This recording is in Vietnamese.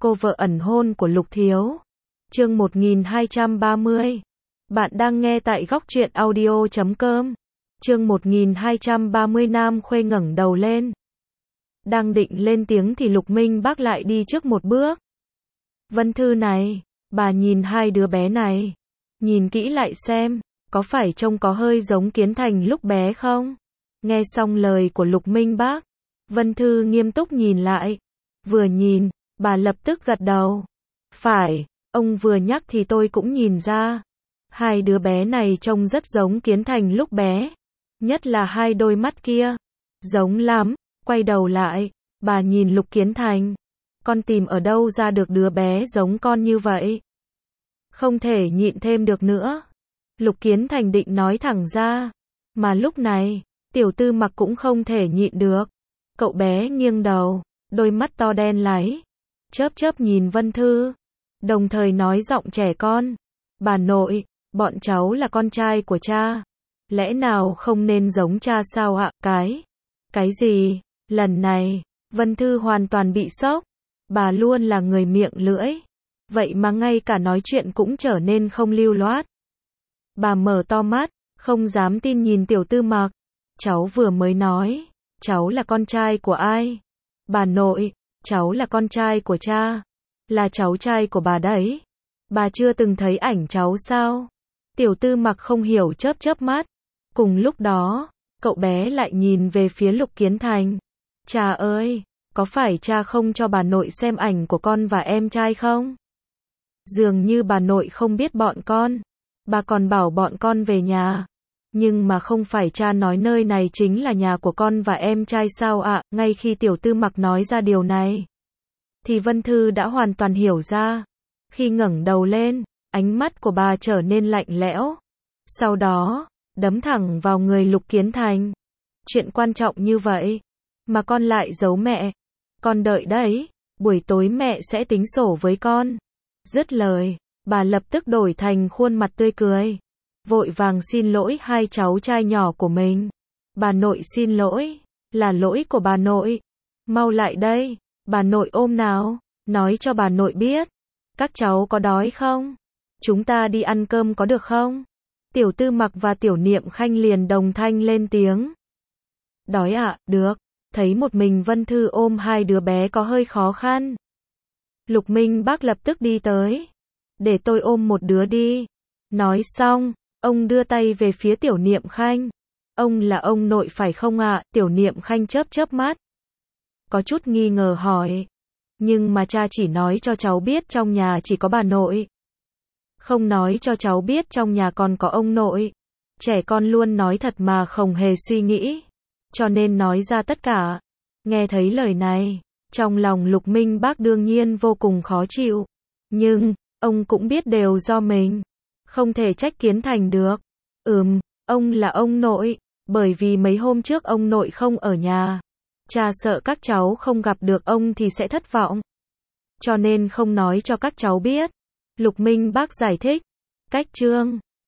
cô vợ ẩn hôn của Lục Thiếu. Chương 1230. Bạn đang nghe tại Góc Truyện Audio.com. Chương 1230. Nam Khuê ngẩng đầu lên. Đang định lên tiếng thì Lục Minh Bác lại đi trước một bước. Vân Thư này, bà nhìn hai đứa bé này. Nhìn kỹ lại xem, có phải trông có hơi giống Kiến Thành lúc bé không? Nghe xong lời của Lục Minh Bác, Vân Thư nghiêm túc nhìn lại. Vừa nhìn, bà lập tức gật đầu. Phải, ông vừa nhắc thì tôi cũng nhìn ra. Hai đứa bé này trông rất giống Kiến Thành lúc bé. Nhất là hai đôi mắt kia. Giống lắm. Quay đầu lại, bà nhìn Lục Kiến Thành. Con tìm ở đâu ra được đứa bé giống con như vậy? Không thể nhịn thêm được nữa. Lục Kiến Thành định nói thẳng ra. Mà lúc này, Tiểu Tư Mặc cũng không thể nhịn được. Cậu bé nghiêng đầu, đôi mắt to đen láy, chớp chớp nhìn Vân Thư, đồng thời nói giọng trẻ con. Bà nội, bọn cháu là con trai của cha. Lẽ nào không nên giống cha sao ạ? Cái gì? Lần này, Vân Thư hoàn toàn bị sốc. Bà luôn là người miệng lưỡi. Vậy mà ngay cả nói chuyện cũng trở nên không lưu loát. Bà mở to mắt, không dám tin nhìn Tiểu Tư Mặc. Cháu vừa mới nói, cháu là con trai của ai? Bà nội, cháu là con trai của cha. Là cháu trai của bà đấy. Bà chưa từng thấy ảnh cháu sao? Tiểu Tư Mặc không hiểu chớp chớp mắt. Cùng lúc đó, cậu bé lại nhìn về phía Lục Kiến Thành. Cha ơi, có phải cha không cho bà nội xem ảnh của con và em trai không? Dường như bà nội không biết bọn con. Bà còn bảo bọn con về nhà. Nhưng mà không phải cha nói nơi này chính là nhà của con và em trai sao ạ? Ngay khi Tiểu Tư Mặc nói ra điều này, thì Vân Thư đã hoàn toàn hiểu ra. Khi ngẩng đầu lên, ánh mắt của bà trở nên lạnh lẽo. Sau đó, đấm thẳng vào người Lục Kiến Thành. Chuyện quan trọng như vậy, mà con lại giấu mẹ. Con đợi đấy, buổi tối mẹ sẽ tính sổ với con. Dứt lời, bà lập tức đổi thành khuôn mặt tươi cười. Vội vàng xin lỗi hai cháu trai nhỏ của mình. Bà nội xin lỗi, là lỗi của bà nội. Mau lại đây, bà nội ôm nào, nói cho bà nội biết. Các cháu có đói không? Chúng ta đi ăn cơm có được không? Tiểu Tư Mặc và Tiểu Niệm Khanh liền đồng thanh lên tiếng. Đói ạ, được. Thấy một mình Vân Thư ôm hai đứa bé có hơi khó khăn. Lục Minh Bác lập tức đi tới. Để tôi ôm một đứa đi. Nói xong, ông đưa tay về phía Tiểu Niệm Khanh. Ông là ông nội phải không ạ? Tiểu Niệm Khanh chớp chớp mắt. Có chút nghi ngờ hỏi. Nhưng mà cha chỉ nói cho cháu biết trong nhà chỉ có bà nội. Không nói cho cháu biết trong nhà còn có ông nội. Trẻ con luôn nói thật mà không hề suy nghĩ. Cho nên nói ra tất cả. Nghe thấy lời này, trong lòng Lục Minh Bác đương nhiên vô cùng khó chịu. Nhưng, ông cũng biết đều do mình. Không thể trách Kiến Thành được. Ông là ông nội. Bởi vì mấy hôm trước ông nội không ở nhà. Cha sợ các cháu không gặp được ông thì sẽ thất vọng. Cho nên không nói cho các cháu biết. Lục Minh Bác giải thích. Cách chương